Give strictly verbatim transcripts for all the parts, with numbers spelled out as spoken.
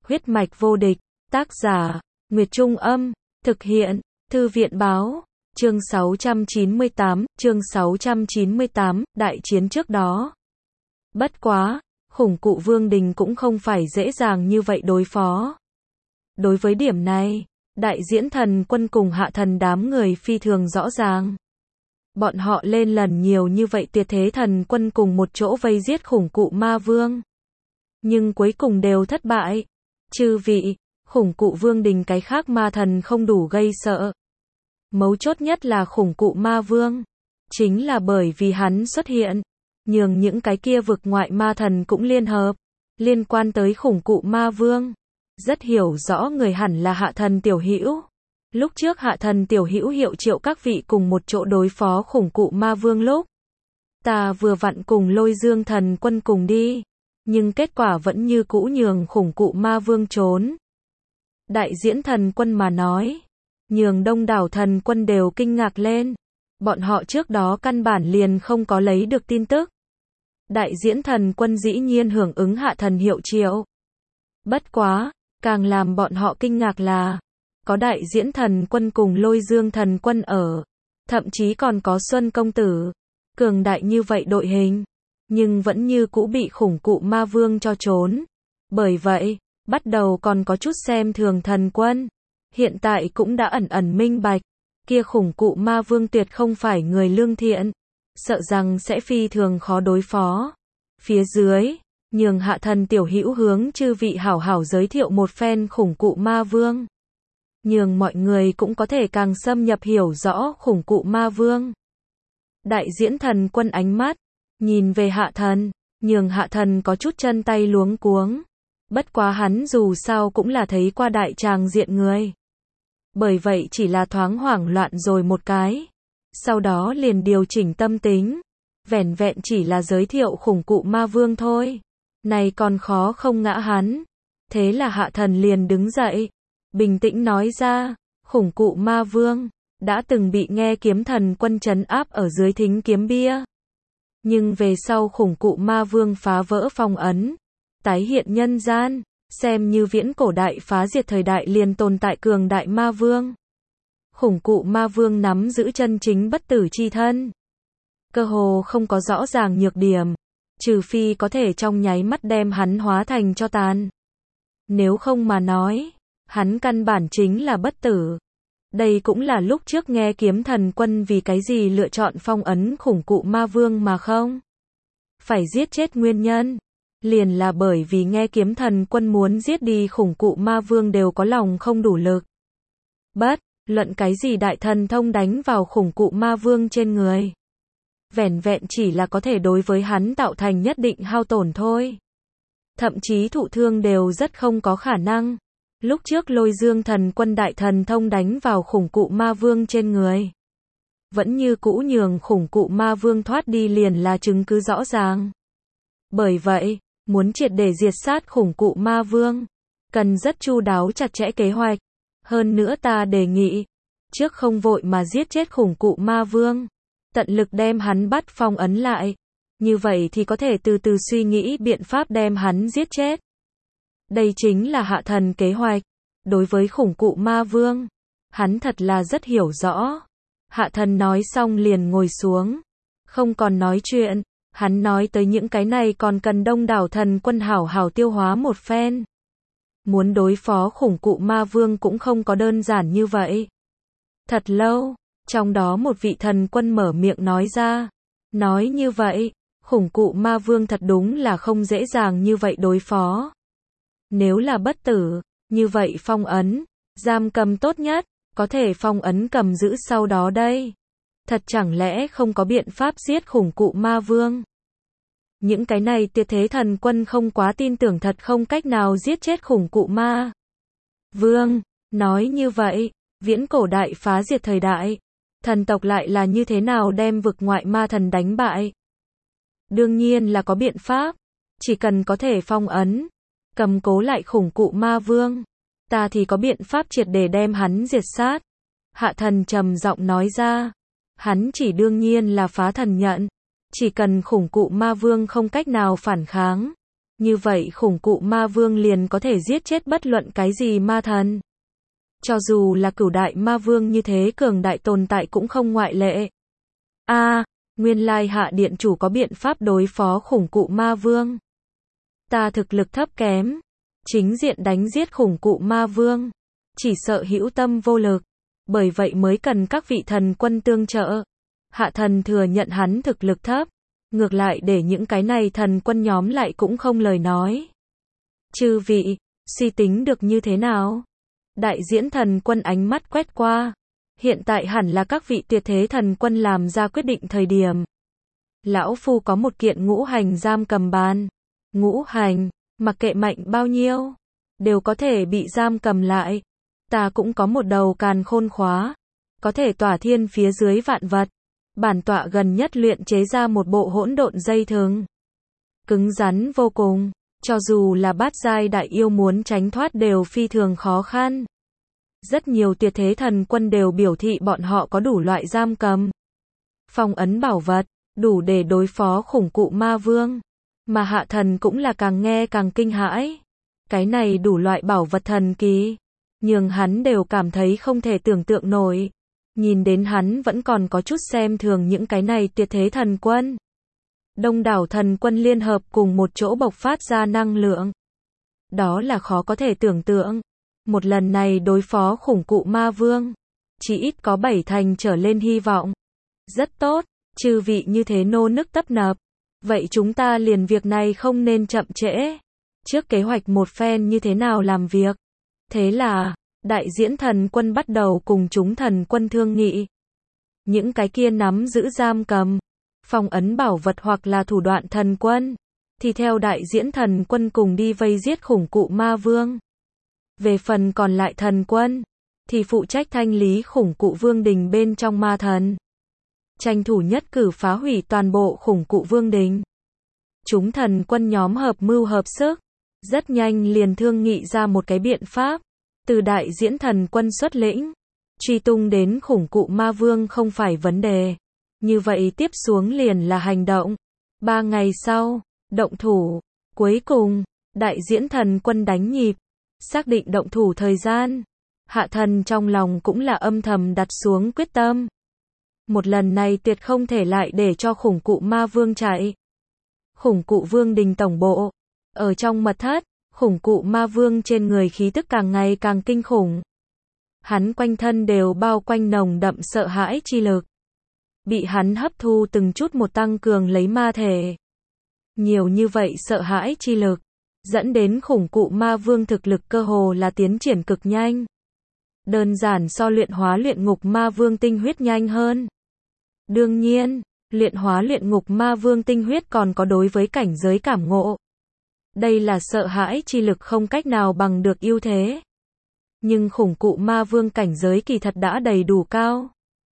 Huyết mạch vô địch, tác giả, Nguyệt Trung Âm, thực hiện, Thư viện Báo, chương sáu trăm chín mươi tám, chương sáu trăm chín mươi tám, đại chiến trước đó. Bất quá, khủng cụ Vương Đình cũng không phải dễ dàng như vậy đối phó. Đối với điểm này, đại diễn thần quân cùng hạ thần đám người phi thường rõ ràng. Bọn họ lên lần nhiều như vậy tuyệt thế thần quân cùng một chỗ vây giết khủng cụ ma vương. Nhưng cuối cùng đều thất bại. Chư vị, khủng cụ Vương Đình cái khác ma thần không đủ gây sợ. Mấu chốt nhất là khủng cụ ma vương. Chính là bởi vì hắn xuất hiện, nhường những cái kia vực ngoại ma thần cũng liên hợp, liên quan tới khủng cụ ma vương. Rất hiểu rõ người hẳn là hạ thần tiểu hữu. Lúc trước hạ thần tiểu hữu hiệu triệu các vị cùng một chỗ đối phó khủng cụ ma vương lúc. Ta vừa vặn cùng Lôi Dương thần quân cùng đi. Nhưng kết quả vẫn như cũ nhường khủng cụ ma vương trốn. Đại diễn thần quân mà nói. Nhường đông đảo thần quân đều kinh ngạc lên. Bọn họ trước đó căn bản liền không có lấy được tin tức. Đại diễn thần quân dĩ nhiên hưởng ứng hạ thần hiệu triệu. Bất quá, càng làm bọn họ kinh ngạc là có đại diễn thần quân cùng Lôi Dương thần quân ở. Thậm chí còn có Xuân công tử. Cường đại như vậy đội hình. Nhưng vẫn như cũ bị khủng cụ ma vương cho trốn. Bởi vậy, bắt đầu còn có chút xem thường thần quân. Hiện tại cũng đã ẩn ẩn minh bạch. Kia khủng cụ ma vương tuyệt không phải người lương thiện. Sợ rằng sẽ phi thường khó đối phó. Phía dưới, nhường hạ thần tiểu hữu hướng chư vị hảo hảo giới thiệu một phen khủng cụ ma vương. Nhường mọi người cũng có thể càng xâm nhập hiểu rõ khủng cụ ma vương. Đại diễn thần quân ánh mắt nhìn về hạ thần, nhường hạ thần có chút chân tay luống cuống. Bất quá hắn dù sao cũng là thấy qua đại tràng diện người. Bởi vậy chỉ là thoáng hoảng loạn rồi một cái. Sau đó liền điều chỉnh tâm tính. Vẻn vẹn chỉ là giới thiệu khủng cụ ma vương thôi. Này còn khó không ngã hắn. Thế là hạ thần liền đứng dậy. Bình tĩnh nói ra, khủng cụ ma vương đã từng bị nghe kiếm thần quân trấn áp ở dưới thính kiếm bia. Nhưng về sau khủng cụ ma vương phá vỡ phong ấn, tái hiện nhân gian, xem như viễn cổ đại phá diệt thời đại liền tồn tại cường đại ma vương. Khủng cụ ma vương nắm giữ chân chính bất tử chi thân. Cơ hồ không có rõ ràng nhược điểm, trừ phi có thể trong nháy mắt đem hắn hóa thành cho tàn. Nếu không mà nói, hắn căn bản chính là bất tử. Đây cũng là lúc trước nghe kiếm thần quân vì cái gì lựa chọn phong ấn khủng cụ ma vương mà không phải giết chết nguyên nhân. Liền là bởi vì nghe kiếm thần quân muốn giết đi khủng cụ ma vương đều có lòng không đủ lực. Bất luận cái gì đại thần thông đánh vào khủng cụ ma vương trên người. Vẻn vẹn chỉ là có thể đối với hắn tạo thành nhất định hao tổn thôi. Thậm chí thụ thương đều rất không có khả năng. Lúc trước Lôi Dương thần quân đại thần thông đánh vào khủng cụ ma vương trên người. Vẫn như cũ nhường khủng cụ ma vương thoát đi liền là chứng cứ rõ ràng. Bởi vậy, muốn triệt để diệt sát khủng cụ ma vương, cần rất chu đáo chặt chẽ kế hoạch. Hơn nữa ta đề nghị, trước không vội mà giết chết khủng cụ ma vương, tận lực đem hắn bắt phong ấn lại. Như vậy thì có thể từ từ suy nghĩ biện pháp đem hắn giết chết. Đây chính là hạ thần kế hoạch. Đối với khủng cụ ma vương, hắn thật là rất hiểu rõ. Hạ thần nói xong liền ngồi xuống. Không còn nói chuyện, hắn nói tới những cái này còn cần đông đảo thần quân hảo hảo tiêu hóa một phen. Muốn đối phó khủng cụ ma vương cũng không có đơn giản như vậy. Thật lâu, trong đó một vị thần quân mở miệng nói ra. Nói như vậy, khủng cụ ma vương thật đúng là không dễ dàng như vậy đối phó. Nếu là bất tử, như vậy phong ấn, giam cầm tốt nhất, có thể phong ấn cầm giữ sau đó đây. Thật chẳng lẽ không có biện pháp giết khủng cụ ma vương? Những cái này tuyệt thế thần quân không quá tin tưởng thật không cách nào giết chết khủng cụ ma vương. Nói như vậy, viễn cổ đại phá diệt thời đại, thần tộc lại là như thế nào đem vực ngoại ma thần đánh bại? Đương nhiên là có biện pháp, chỉ cần có thể phong ấn, cầm cố lại khủng cụ ma vương, ta thì có biện pháp triệt để đem hắn diệt sát. Hạ thần trầm giọng nói ra, hắn chỉ đương nhiên là phá thần nhận, chỉ cần khủng cụ ma vương không cách nào phản kháng, Như vậy khủng cụ ma vương liền có thể giết chết bất luận cái gì ma thần. Cho dù là cửu đại ma vương như thế cường đại tồn tại cũng không ngoại lệ. A, à, nguyên lai Hạ điện chủ có biện pháp đối phó khủng cụ ma vương. Ta thực lực thấp kém, chính diện đánh giết khủng cụ ma vương, chỉ sợ hữu tâm vô lực, bởi vậy mới cần các vị thần quân tương trợ. Hạ thần thừa nhận hắn thực lực thấp, ngược lại để những cái này thần quân nhóm lại cũng không lời nói. Chư vị, suy tính được như thế nào? Đại diễn thần quân ánh mắt quét qua, hiện tại hẳn là các vị tuyệt thế thần quân làm ra quyết định thời điểm. Lão Phu có một kiện ngũ hành giam cầm bàn. Ngũ hành, mặc kệ mạnh bao nhiêu, đều có thể bị giam cầm lại. Ta cũng có một đầu càn khôn khóa, có thể tỏa thiên phía dưới vạn vật. Bản tọa gần nhất luyện chế ra một bộ hỗn độn dây thừng. Cứng rắn vô cùng, cho dù là bát giai đại yêu muốn tránh thoát đều phi thường khó khăn. Rất nhiều tuyệt thế thần quân đều biểu thị bọn họ có đủ loại giam cầm, phong ấn bảo vật, đủ để đối phó khủng cụ ma vương. Mà Hạ thần cũng là càng nghe càng kinh hãi. Cái này đủ loại bảo vật thần kỳ, nhưng hắn đều cảm thấy không thể tưởng tượng nổi. Nhìn đến hắn vẫn còn có chút xem thường những cái này tuyệt thế thần quân. Đông đảo thần quân liên hợp cùng một chỗ bộc phát ra năng lượng. Đó là khó có thể tưởng tượng. Một lần này đối phó khủng cụ ma vương, chỉ ít có bảy thành trở lên hy vọng. Rất tốt, chư vị như thế nô nức tấp nập. Vậy chúng ta liền việc này không nên chậm trễ. Trước kế hoạch một phen như thế nào làm việc. Thế là, đại diễn thần quân bắt đầu cùng chúng thần quân thương nghị. Những cái kia nắm giữ giam cầm, phong ấn bảo vật hoặc là thủ đoạn thần quân, thì theo đại diễn thần quân cùng đi vây giết khủng cụ ma vương. Về phần còn lại thần quân, thì phụ trách thanh lý khủng cụ vương đình bên trong ma thần. Tranh thủ nhất cử phá hủy toàn bộ khủng cụ vương đình. Chúng thần quân nhóm hợp mưu hợp sức, rất nhanh liền thương nghị ra một cái biện pháp. Từ đại diễn thần quân xuất lĩnh, truy tung đến khủng cụ ma vương không phải vấn đề. Như vậy tiếp xuống liền là hành động. Ba ngày sau, động thủ. Cuối cùng, đại diễn thần quân đánh nhịp, xác định động thủ thời gian. Hạ thần trong lòng cũng là âm thầm đặt xuống quyết tâm. Một lần này tuyệt không thể lại để cho khủng cụ ma vương chạy. Khủng cụ vương đình tổng bộ, ở trong mật thất, khủng cụ ma vương trên người khí tức càng ngày càng kinh khủng. Hắn quanh thân đều bao quanh nồng đậm sợ hãi chi lực. Bị hắn hấp thu từng chút một tăng cường lấy ma thể. Nhiều như vậy sợ hãi chi lực, dẫn đến khủng cụ ma vương thực lực cơ hồ là tiến triển cực nhanh. Đơn giản so luyện hóa luyện ngục ma vương tinh huyết nhanh hơn. Đương nhiên, luyện hóa luyện ngục ma vương tinh huyết còn có đối với cảnh giới cảm ngộ. Đây là sợ hãi chi lực không cách nào bằng được ưu thế. Nhưng khủng cụ ma vương cảnh giới kỳ thật đã đầy đủ cao.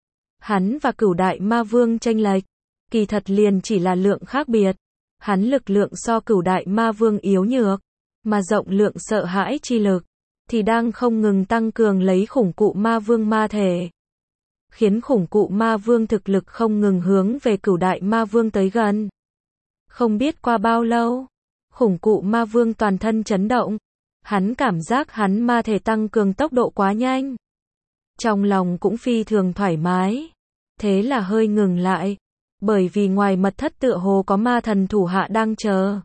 Hắn và cửu đại ma vương chênh lệch, kỳ thật liền chỉ là lượng khác biệt. Hắn lực lượng so cửu đại ma vương yếu nhược, mà rộng lượng sợ hãi chi lực, thì đang không ngừng tăng cường lấy khủng cụ ma vương ma thể. Khiến khủng cụ ma vương thực lực không ngừng hướng về cửu đại ma vương tới gần. Không biết qua bao lâu, khủng cụ ma vương toàn thân chấn động. Hắn cảm giác hắn ma thể tăng cường tốc độ quá nhanh. Trong lòng cũng phi thường thoải mái. Thế là hơi ngừng lại. Bởi vì ngoài mật thất tựa hồ có ma thần thủ hạ đang chờ.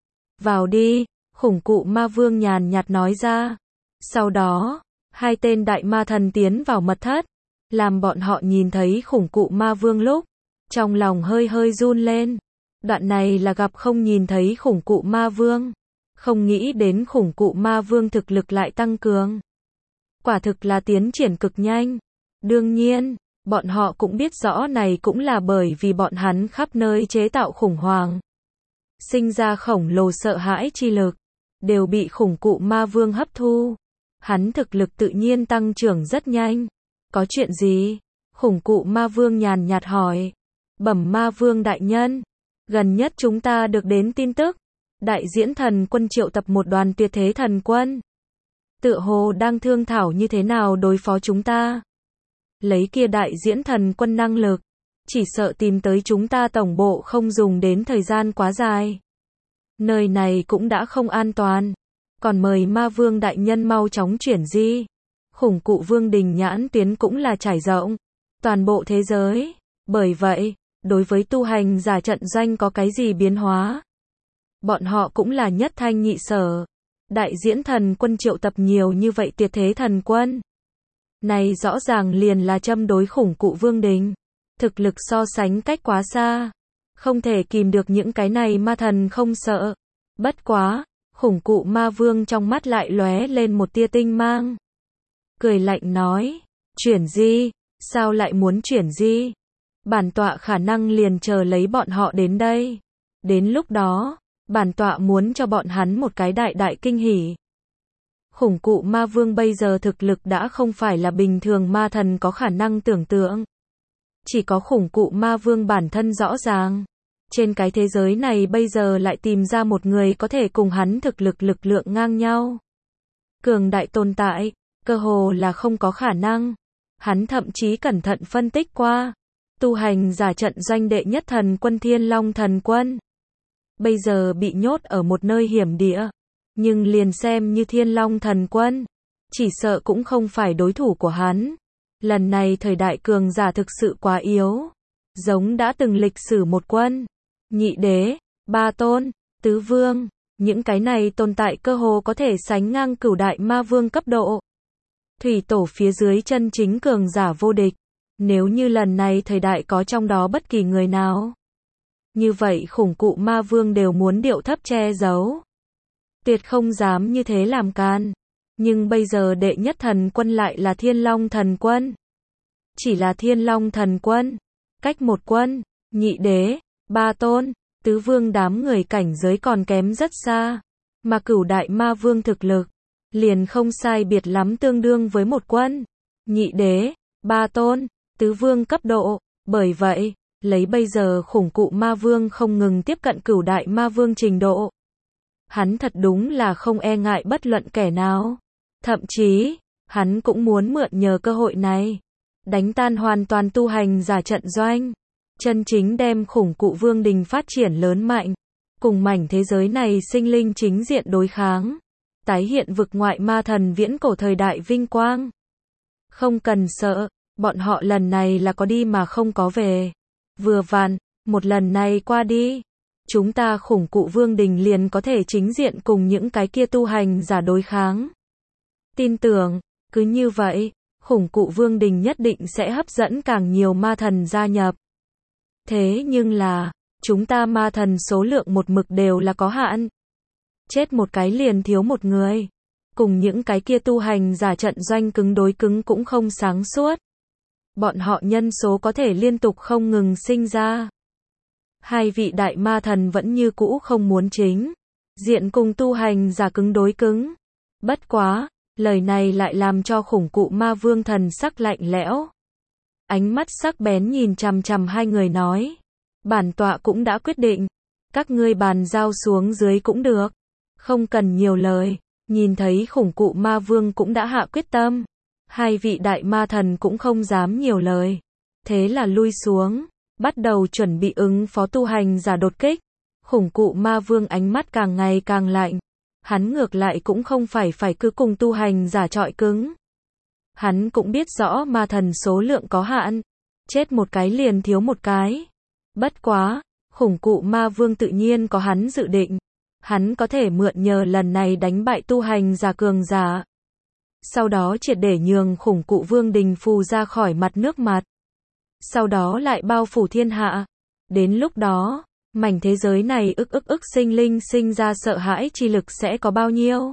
Vào đi, khủng cụ ma vương nhàn nhạt nói ra. Sau đó, hai tên đại ma thần tiến vào mật thất. Làm bọn họ nhìn thấy khủng cụ ma vương lúc, trong lòng hơi hơi run lên. Đoạn này là gặp không nhìn thấy khủng cụ ma vương. Không nghĩ đến khủng cụ ma vương thực lực lại tăng cường. Quả thực là tiến triển cực nhanh. Đương nhiên, bọn họ cũng biết rõ này cũng là bởi vì bọn hắn khắp nơi chế tạo khủng hoảng. Sinh ra khổng lồ sợ hãi chi lực, đều bị khủng cụ ma vương hấp thu. Hắn thực lực tự nhiên tăng trưởng rất nhanh. Có chuyện gì? Khủng cụ ma vương nhàn nhạt hỏi. Bẩm ma vương đại nhân, gần nhất chúng ta được đến tin tức. Đại diễn thần quân triệu tập một đoàn tuyệt thế thần quân. Tựa hồ đang thương thảo như thế nào đối phó chúng ta. Lấy kia đại diễn thần quân năng lực, chỉ sợ tìm tới chúng ta tổng bộ không dùng đến thời gian quá dài. Nơi này cũng đã không an toàn. Còn mời ma vương đại nhân mau chóng chuyển di. Khủng cụ vương đình nhãn tuyến cũng là trải rộng toàn bộ thế giới. Bởi vậy, đối với tu hành giả trận doanh có cái gì biến hóa, bọn họ cũng là nhất thanh nhị sở. Đại diễn thần quân triệu tập nhiều như vậy tuyệt thế thần quân. Này rõ ràng liền là châm đối khủng cụ vương đình. Thực lực so sánh cách quá xa. Không thể kìm được những cái này ma thần không sợ. Bất quá, khủng cụ ma vương trong mắt lại lóe lên một tia tinh mang. Cười lạnh nói, chuyển di, sao lại muốn chuyển di? Bản tọa khả năng liền chờ lấy bọn họ đến đây. Đến lúc đó, bản tọa muốn cho bọn hắn một cái đại đại kinh hỉ. Khủng cụ ma vương bây giờ thực lực đã không phải là bình thường ma thần có khả năng tưởng tượng. Chỉ có khủng cụ ma vương bản thân rõ ràng. Trên cái thế giới này bây giờ lại tìm ra một người có thể cùng hắn thực lực lực lượng ngang nhau. Cường đại tồn tại, cơ hồ là không có khả năng. Hắn thậm chí cẩn thận phân tích qua. Tu hành giả trận doanh đệ nhất thần quân Thiên Long thần quân. Bây giờ bị nhốt ở một nơi hiểm địa. Nhưng liền xem như Thiên Long thần quân, chỉ sợ cũng không phải đối thủ của hắn. Lần này thời đại cường giả thực sự quá yếu. Giống đã từng lịch sử một quân, nhị đế, ba tôn, tứ vương. Những cái này tồn tại cơ hồ có thể sánh ngang cửu đại ma vương cấp độ. Thủy tổ phía dưới chân chính cường giả vô địch. Nếu như lần này thời đại có trong đó bất kỳ người nào, như vậy khủng cụ ma vương đều muốn điệu thấp che giấu. Tuyệt không dám như thế làm can. Nhưng bây giờ đệ nhất thần quân lại là Thiên Long thần quân. Chỉ là Thiên Long thần quân. Cách một quân, nhị đế, ba tôn, tứ vương đám người cảnh giới còn kém rất xa. Mà cửu đại ma vương thực lực, liền không sai biệt lắm tương đương với một quân, nhị đế, ba tôn, tứ vương cấp độ. Bởi vậy, lấy bây giờ khủng cụ ma vương không ngừng tiếp cận cửu đại ma vương trình độ. Hắn thật đúng là không e ngại bất luận kẻ nào. Thậm chí, hắn cũng muốn mượn nhờ cơ hội này, đánh tan hoàn toàn tu hành giả trận doanh. Chân chính đem khủng cụ vương đình phát triển lớn mạnh. Cùng mảnh thế giới này sinh linh chính diện đối kháng. Tái hiện vực ngoại ma thần viễn cổ thời đại vinh quang. Không cần sợ, bọn họ lần này là có đi mà không có về. Vừa vặn, một lần này qua đi, chúng ta khủng cụ vương đình liền có thể chính diện cùng những cái kia tu hành giả đối kháng. Tin tưởng, cứ như vậy, khủng cụ vương đình nhất định sẽ hấp dẫn càng nhiều ma thần gia nhập. Thế nhưng là, chúng ta ma thần số lượng một mực đều là có hạn. Chết một cái liền thiếu một người. Cùng những cái kia tu hành giả trận doanh cứng đối cứng cũng không sáng suốt. Bọn họ nhân số có thể liên tục không ngừng sinh ra. Hai vị đại ma thần vẫn như cũ không muốn chính diện cùng tu hành giả cứng đối cứng. Bất quá, lời này lại làm cho khủng cụ ma vương thần sắc lạnh lẽo. Ánh mắt sắc bén nhìn chằm chằm hai người nói. Bản tọa cũng đã quyết định. Các ngươi bàn giao xuống dưới cũng được. Không cần nhiều lời. Nhìn thấy khủng cụ ma vương cũng đã hạ quyết tâm. Hai vị đại ma thần cũng không dám nhiều lời. Thế là lui xuống. Bắt đầu chuẩn bị ứng phó tu hành giả đột kích. Khủng cụ ma vương ánh mắt càng ngày càng lạnh. Hắn ngược lại cũng không phải phải cứ cùng tu hành giả chọi cứng. Hắn cũng biết rõ ma thần số lượng có hạn. Chết một cái liền thiếu một cái. Bất quá, khủng cụ ma vương tự nhiên có hắn dự định. Hắn có thể mượn nhờ lần này đánh bại tu hành giả cường giả. Sau đó triệt để nhường khủng cụ vương đình phù ra khỏi mặt nước mặt. Sau đó lại bao phủ thiên hạ. Đến lúc đó, mảnh thế giới này ức ức ức sinh linh sinh ra sợ hãi chi lực sẽ có bao nhiêu?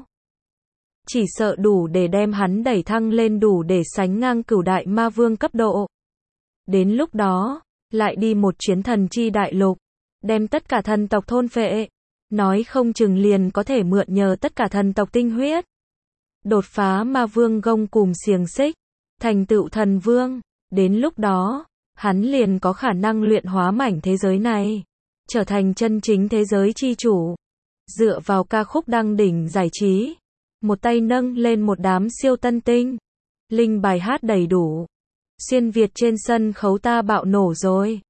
Chỉ sợ đủ để đem hắn đẩy thăng lên đủ để sánh ngang cửu đại ma vương cấp độ. Đến lúc đó, lại đi một chuyến thần chi đại lục, đem tất cả thần tộc thôn phệ. Nói không chừng liền có thể mượn nhờ tất cả thần tộc tinh huyết. Đột phá ma vương gông cùm xiềng xích, thành tựu thần vương. Đến lúc đó, hắn liền có khả năng luyện hóa mảnh thế giới này, trở thành chân chính thế giới chi chủ. Dựa vào ca khúc đăng đỉnh giải trí, một tay nâng lên một đám siêu tân tinh. Linh bài hát đầy đủ. Xuyên Việt trên sân khấu ta bạo nổ rồi.